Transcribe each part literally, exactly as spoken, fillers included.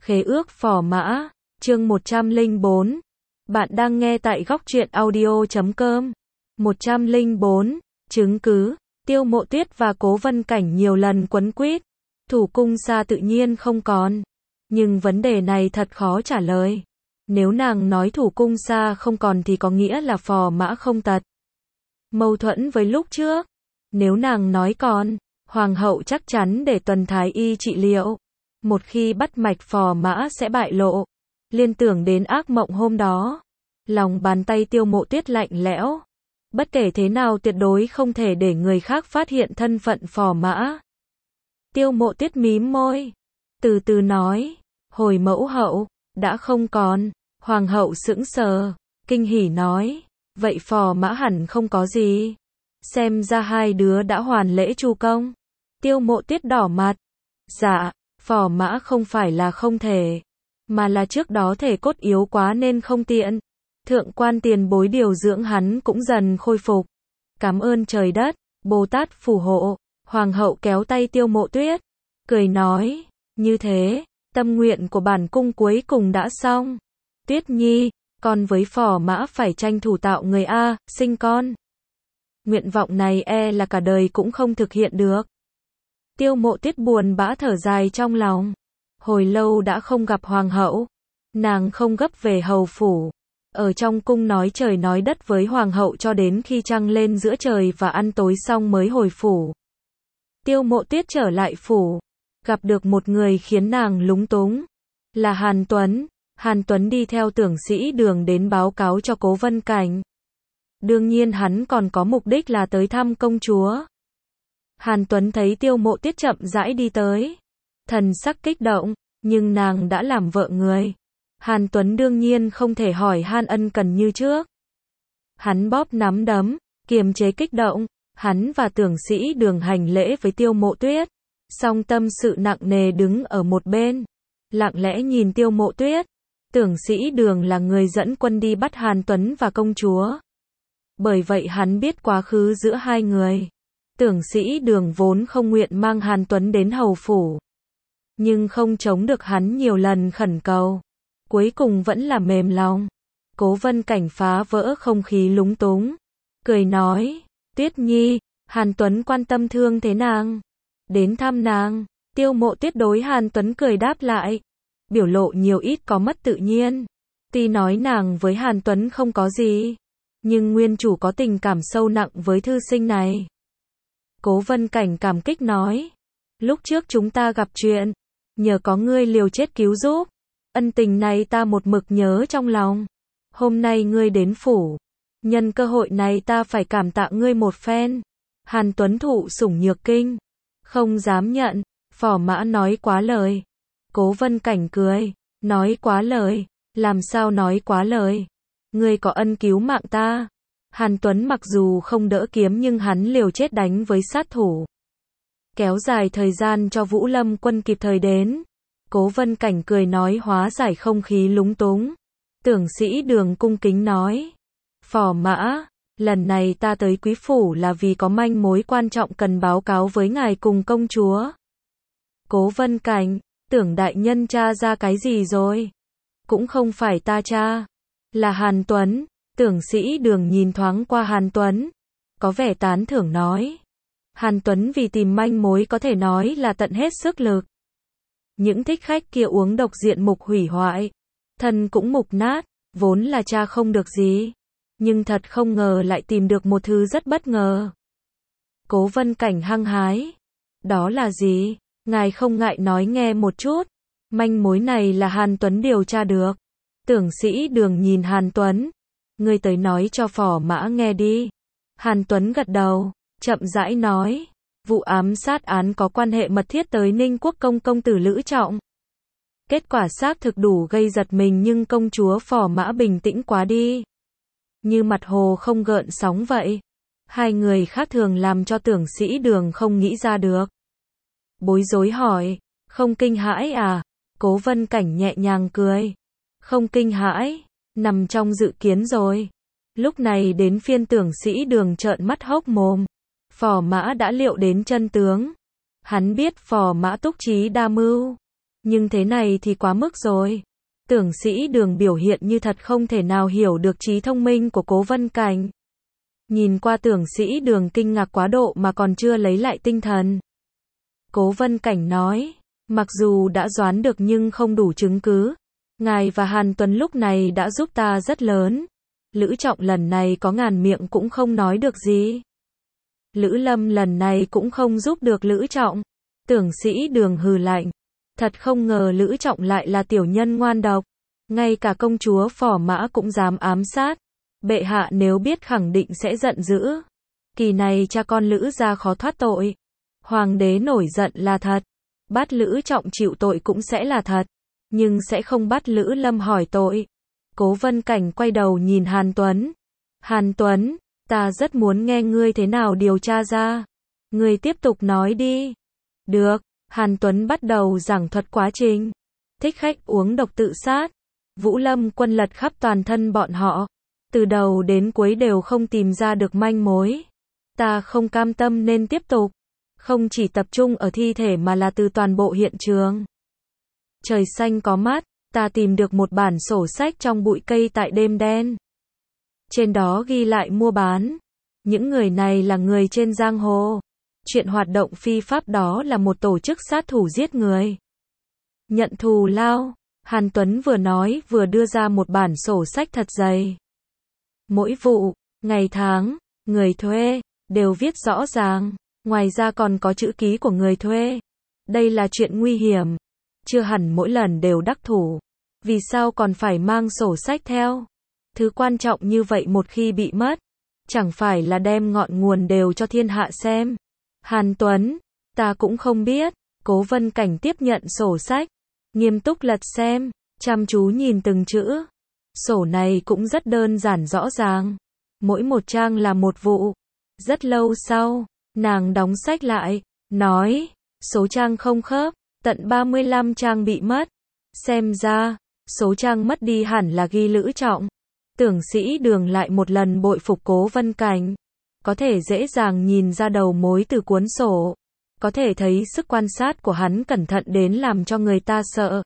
Khế ước Phò Mã, chương một trăm lẻ bốn. Bạn đang nghe tại góc truyện audio chấm com. một trăm lẻ bốn. Chứng cứ, Tiêu Mộ Tuyết và Cố Vân Cảnh nhiều lần quấn quýt. Thủ cung xa tự nhiên không còn. Nhưng vấn đề này thật khó trả lời. Nếu nàng nói thủ cung xa không còn thì có nghĩa là Phò Mã không tật. Mâu thuẫn với lúc trước. Nếu nàng nói còn, Hoàng hậu chắc chắn để Tuần Thái Y trị liệu. Một khi bắt mạch Phò Mã sẽ bại lộ. Liên tưởng đến ác mộng hôm đó. Lòng bàn tay Tiêu Mộ Tuyết lạnh lẽo. Bất kể thế nào tuyệt đối không thể để người khác phát hiện thân phận Phò Mã. Tiêu Mộ Tuyết mím môi. Từ từ nói. Hồi mẫu hậu, đã không còn. Hoàng hậu sững sờ. Kinh hỉ nói. Vậy Phò Mã hẳn không có gì. Xem ra hai đứa đã hoàn lễ chu công. Tiêu Mộ Tuyết đỏ mặt. Dạ, Phò Mã không phải là không thể. Mà là trước đó thể cốt yếu quá nên không tiện. Thượng quan tiền bối điều dưỡng hắn cũng dần khôi phục. Cảm ơn trời đất, Bồ Tát phù hộ. Hoàng hậu kéo tay Tiêu Mộ Tuyết. Cười nói. Như thế, tâm nguyện của bản cung cuối cùng đã xong. Tuyết Nhi, con với Phò Mã phải tranh thủ tạo người A, sinh con. Nguyện vọng này e là cả đời cũng không thực hiện được. Tiêu Mộ Tuyết buồn bã thở dài trong lòng. Hồi lâu đã không gặp Hoàng hậu. Nàng không gấp về hầu phủ. Ở trong cung nói trời nói đất với Hoàng hậu cho đến khi trăng lên giữa trời và ăn tối xong mới hồi phủ. Tiêu Mộ Tuyết trở lại phủ. Gặp được một người khiến nàng lúng túng. Là Hàn Tuấn. Hàn Tuấn đi theo Tưởng Sĩ Đường đến báo cáo cho Cố Vân Cảnh. Đương nhiên hắn còn có mục đích là tới thăm công chúa. Hàn Tuấn thấy Tiêu Mộ Tuyết chậm rãi đi tới. Thần sắc kích động, nhưng nàng đã làm vợ người. Hàn Tuấn đương nhiên không thể hỏi han ân cần như trước. Hắn bóp nắm đấm, kiềm chế kích động. Hắn và Tưởng Sĩ Đường hành lễ với Tiêu Mộ Tuyết. Song tâm sự nặng nề đứng ở một bên. Lặng lẽ nhìn Tiêu Mộ Tuyết. Tưởng Sĩ Đường là người dẫn quân đi bắt Hàn Tuấn và công chúa. Bởi vậy hắn biết quá khứ giữa hai người. Tưởng Sĩ Đường vốn không nguyện mang Hàn Tuấn đến hầu phủ. Nhưng không chống được hắn nhiều lần khẩn cầu. Cuối cùng vẫn là mềm lòng. Cố Vân Cảnh phá vỡ không khí lúng túng. Cười nói. Tuyết Nhi, Hàn Tuấn quan tâm thương thế nàng. Đến thăm nàng. Tiêu Mộ Tuyết đối Hàn Tuấn cười đáp lại. Biểu lộ nhiều ít có mất tự nhiên. Tuy nói nàng với Hàn Tuấn không có gì. Nhưng nguyên chủ có tình cảm sâu nặng với thư sinh này. Cố Vân Cảnh cảm kích nói. Lúc trước chúng ta gặp chuyện. Nhờ có ngươi liều chết cứu giúp. Ân tình này ta một mực nhớ trong lòng. Hôm nay ngươi đến phủ. Nhân cơ hội này ta phải cảm tạ ngươi một phen. Hàn Tuấn thụ sủng nhược kinh. Không dám nhận. Phò Mã nói quá lời. Cố Vân Cảnh cười. Nói quá lời. Làm sao nói quá lời. Ngươi có ân cứu mạng ta. Hàn Tuấn mặc dù không đỡ kiếm nhưng hắn liều chết đánh với sát thủ. Kéo dài thời gian cho Vũ Lâm quân kịp thời đến. Cố Vân Cảnh cười nói hóa giải không khí lúng túng. Tưởng Sĩ Đường cung kính nói. Phò Mã, lần này ta tới quý phủ là vì có manh mối quan trọng cần báo cáo với ngài cùng công chúa. Cố Vân Cảnh, Tưởng đại nhân tra ra cái gì rồi? Cũng không phải ta tra. Là Hàn Tuấn. Tưởng Sĩ Đường nhìn thoáng qua Hàn Tuấn. Có vẻ tán thưởng nói. Hàn Tuấn vì tìm manh mối có thể nói là tận hết sức lực. Những thích khách kia uống độc diện mục hủy hoại. Thân cũng mục nát. Vốn là cha không được gì. Nhưng thật không ngờ lại tìm được một thứ rất bất ngờ. Cố Vân Cảnh hăng hái. Đó là gì? Ngài không ngại nói nghe một chút. Manh mối này là Hàn Tuấn điều tra được. Tưởng Sĩ Đường nhìn Hàn Tuấn. Ngươi tới nói cho Phò Mã nghe đi. Hàn Tuấn gật đầu, chậm rãi nói. Vụ ám sát án có quan hệ mật thiết tới Ninh Quốc công công tử Lữ Trọng. Kết quả xác thực đủ gây giật mình nhưng công chúa Phò Mã bình tĩnh quá đi. Như mặt hồ không gợn sóng vậy. Hai người khác thường làm cho Tưởng Sĩ Đường không nghĩ ra được. Bối rối hỏi. Không kinh hãi à? Cố Vân Cảnh nhẹ nhàng cười. Không kinh hãi. Nằm trong dự kiến rồi. Lúc này đến phiên Tưởng Sĩ Đường trợn mắt hốc mồm. Phò Mã đã liệu đến chân tướng. Hắn biết Phò Mã túc trí đa mưu. Nhưng thế này thì quá mức rồi. Tưởng Sĩ Đường biểu hiện như thật không thể nào hiểu được trí thông minh của Cố Vân Cảnh. Nhìn qua Tưởng Sĩ Đường kinh ngạc quá độ mà còn chưa lấy lại tinh thần. Cố Vân Cảnh nói, mặc dù đã đoán được nhưng không đủ chứng cứ. Ngài và Hàn Tuấn lúc này đã giúp ta rất lớn. Lữ Trọng lần này có ngàn miệng cũng không nói được gì. Lữ Lâm lần này cũng không giúp được Lữ Trọng. Tưởng Sĩ Đường hừ lạnh. Thật không ngờ Lữ Trọng lại là tiểu nhân ngoan độc. Ngay cả công chúa Phò Mã cũng dám ám sát. Bệ hạ nếu biết khẳng định sẽ giận dữ. Kỳ này cha con Lữ gia khó thoát tội. Hoàng đế nổi giận là thật. Bắt Lữ Trọng chịu tội cũng sẽ là thật. Nhưng sẽ không bắt Lữ Lâm hỏi tội. Cố Vân Cảnh quay đầu nhìn Hàn Tuấn. Hàn Tuấn, ta rất muốn nghe ngươi thế nào điều tra ra. Ngươi tiếp tục nói đi. Được, Hàn Tuấn bắt đầu giảng thuật quá trình. Thích khách uống độc tự sát. Vũ Lâm quân lật khắp toàn thân bọn họ. Từ đầu đến cuối đều không tìm ra được manh mối. Ta không cam tâm nên tiếp tục. Không chỉ tập trung ở thi thể mà là từ toàn bộ hiện trường. Trời xanh có mắt, ta tìm được một bản sổ sách trong bụi cây tại đêm đen. Trên đó ghi lại mua bán. Những người này là người trên giang hồ. Chuyện hoạt động phi pháp đó là một tổ chức sát thủ giết người. Nhận thù lao. Hàn Tuấn vừa nói vừa đưa ra một bản sổ sách thật dày. Mỗi vụ, ngày tháng, người thuê, đều viết rõ ràng. Ngoài ra còn có chữ ký của người thuê. Đây là chuyện nguy hiểm. Chưa hẳn mỗi lần đều đắc thủ. Vì sao còn phải mang sổ sách theo? Thứ quan trọng như vậy một khi bị mất, chẳng phải là đem ngọn nguồn đều cho thiên hạ xem. Hàn Tuấn, ta cũng không biết. Cố Vân Cảnh tiếp nhận sổ sách, nghiêm túc lật xem, chăm chú nhìn từng chữ. Sổ này cũng rất đơn giản rõ ràng. Mỗi một trang là một vụ. Rất lâu sau, nàng đóng sách lại, nói, số trang không khớp, tận ba mươi lăm trang bị mất. Xem ra, số trang mất đi hẳn là ghi Lữ Trọng. Tưởng Sĩ Đường lại một lần bội phục Cố Vân Cảnh. Có thể dễ dàng nhìn ra đầu mối từ cuốn sổ. Có thể thấy sức quan sát của hắn cẩn thận đến làm cho người ta sợ.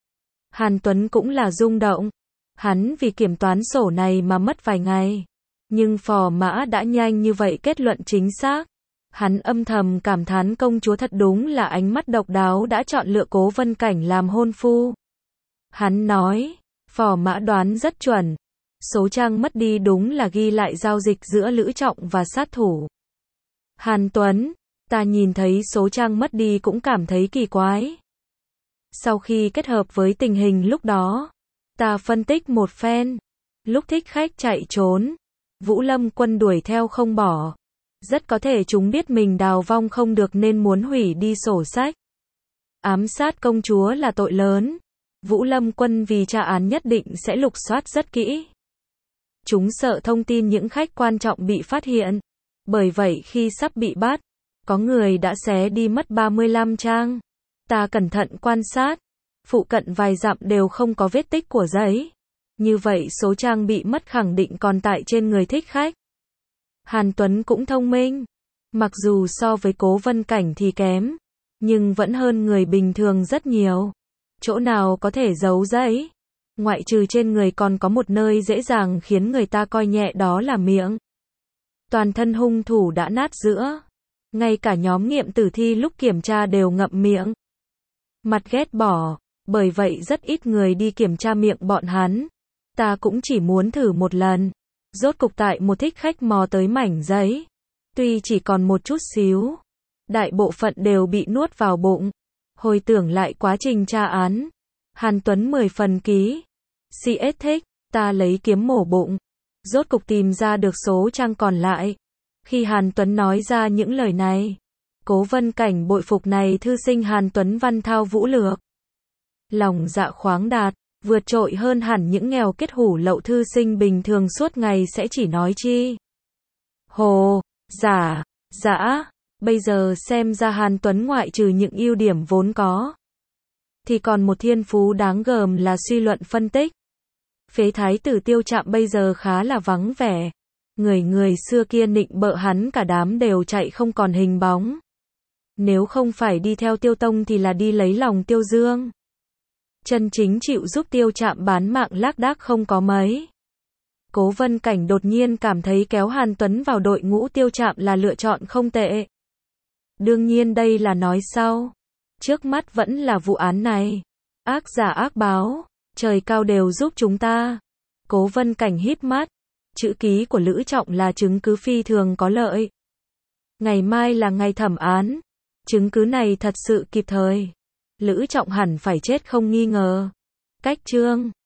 Hàn Tuấn cũng là rung động. Hắn vì kiểm toán sổ này mà mất vài ngày. Nhưng Phò Mã đã nhanh như vậy kết luận chính xác. Hắn âm thầm cảm thán công chúa thật đúng là ánh mắt độc đáo đã chọn lựa Cố Vân Cảnh làm hôn phu. Hắn nói, Phò Mã đoán rất chuẩn. Số trang mất đi đúng là ghi lại giao dịch giữa Lữ Trọng và sát thủ. Hàn Tuấn, ta nhìn thấy số trang mất đi cũng cảm thấy kỳ quái. Sau khi kết hợp với tình hình lúc đó, ta phân tích một phen. Lúc thích khách chạy trốn, Vũ Lâm quân đuổi theo không bỏ. Rất có thể chúng biết mình đào vong không được nên muốn hủy đi sổ sách. Ám sát công chúa là tội lớn. Vũ Lâm quân vì tra án nhất định sẽ lục soát rất kỹ. Chúng sợ thông tin những khách quan trọng bị phát hiện. Bởi vậy khi sắp bị bắt, có người đã xé đi mất ba mươi lăm trang. Ta cẩn thận quan sát. Phụ cận vài dặm đều không có vết tích của giấy. Như vậy số trang bị mất khẳng định còn tại trên người thích khách. Hàn Tuấn cũng thông minh. Mặc dù so với Cố Vân Cảnh thì kém, nhưng vẫn hơn người bình thường rất nhiều. Chỗ nào có thể giấu giấy? Ngoại trừ trên người còn có một nơi dễ dàng khiến người ta coi nhẹ, đó là miệng. Toàn thân hung thủ đã nát giữa. Ngay cả nhóm nghiệm tử thi lúc kiểm tra đều ngậm miệng. Mặt ghét bỏ. Bởi vậy rất ít người đi kiểm tra miệng bọn hắn. Ta cũng chỉ muốn thử một lần. Rốt cục tại một thích khách mò tới mảnh giấy. Tuy chỉ còn một chút xíu, đại bộ phận đều bị nuốt vào bụng. Hồi tưởng lại quá trình tra án, Hàn Tuấn mười phần ký. xê ét thích, ta lấy kiếm mổ bụng. Rốt cục tìm ra được số trang còn lại. Khi Hàn Tuấn nói ra những lời này, Cố Vân Cảnh bội phục này thư sinh Hàn Tuấn văn thao vũ lược. Lòng dạ khoáng đạt, vượt trội hơn hẳn những nghèo kết hủ lậu thư sinh bình thường suốt ngày sẽ chỉ nói chi. Hồ, giả, dã, bây giờ xem ra Hàn Tuấn ngoại trừ những ưu điểm vốn có, thì còn một thiên phú đáng gờm là suy luận phân tích. Phế thái tử Tiêu Trạm bây giờ khá là vắng vẻ. Người người xưa kia nịnh bợ hắn cả đám đều chạy không còn hình bóng. Nếu không phải đi theo Tiêu Tông thì là đi lấy lòng Tiêu Dương. chân chính chịu giúp Tiêu Trạm bán mạng lác đác không có mấy. Cố Vân Cảnh đột nhiên cảm thấy kéo Hàn Tuấn vào đội ngũ Tiêu Trạm là lựa chọn không tệ. Đương nhiên đây là nói sau. Trước mắt vẫn là vụ án này. Ác giả ác báo, trời cao đều giúp chúng ta. Cố Vân Cảnh híp mắt. Chữ ký của Lữ Trọng là chứng cứ phi thường có lợi. Ngày mai là ngày thẩm án. Chứng cứ này thật sự kịp thời. Lữ Trọng hẳn phải chết không nghi ngờ. Cách chương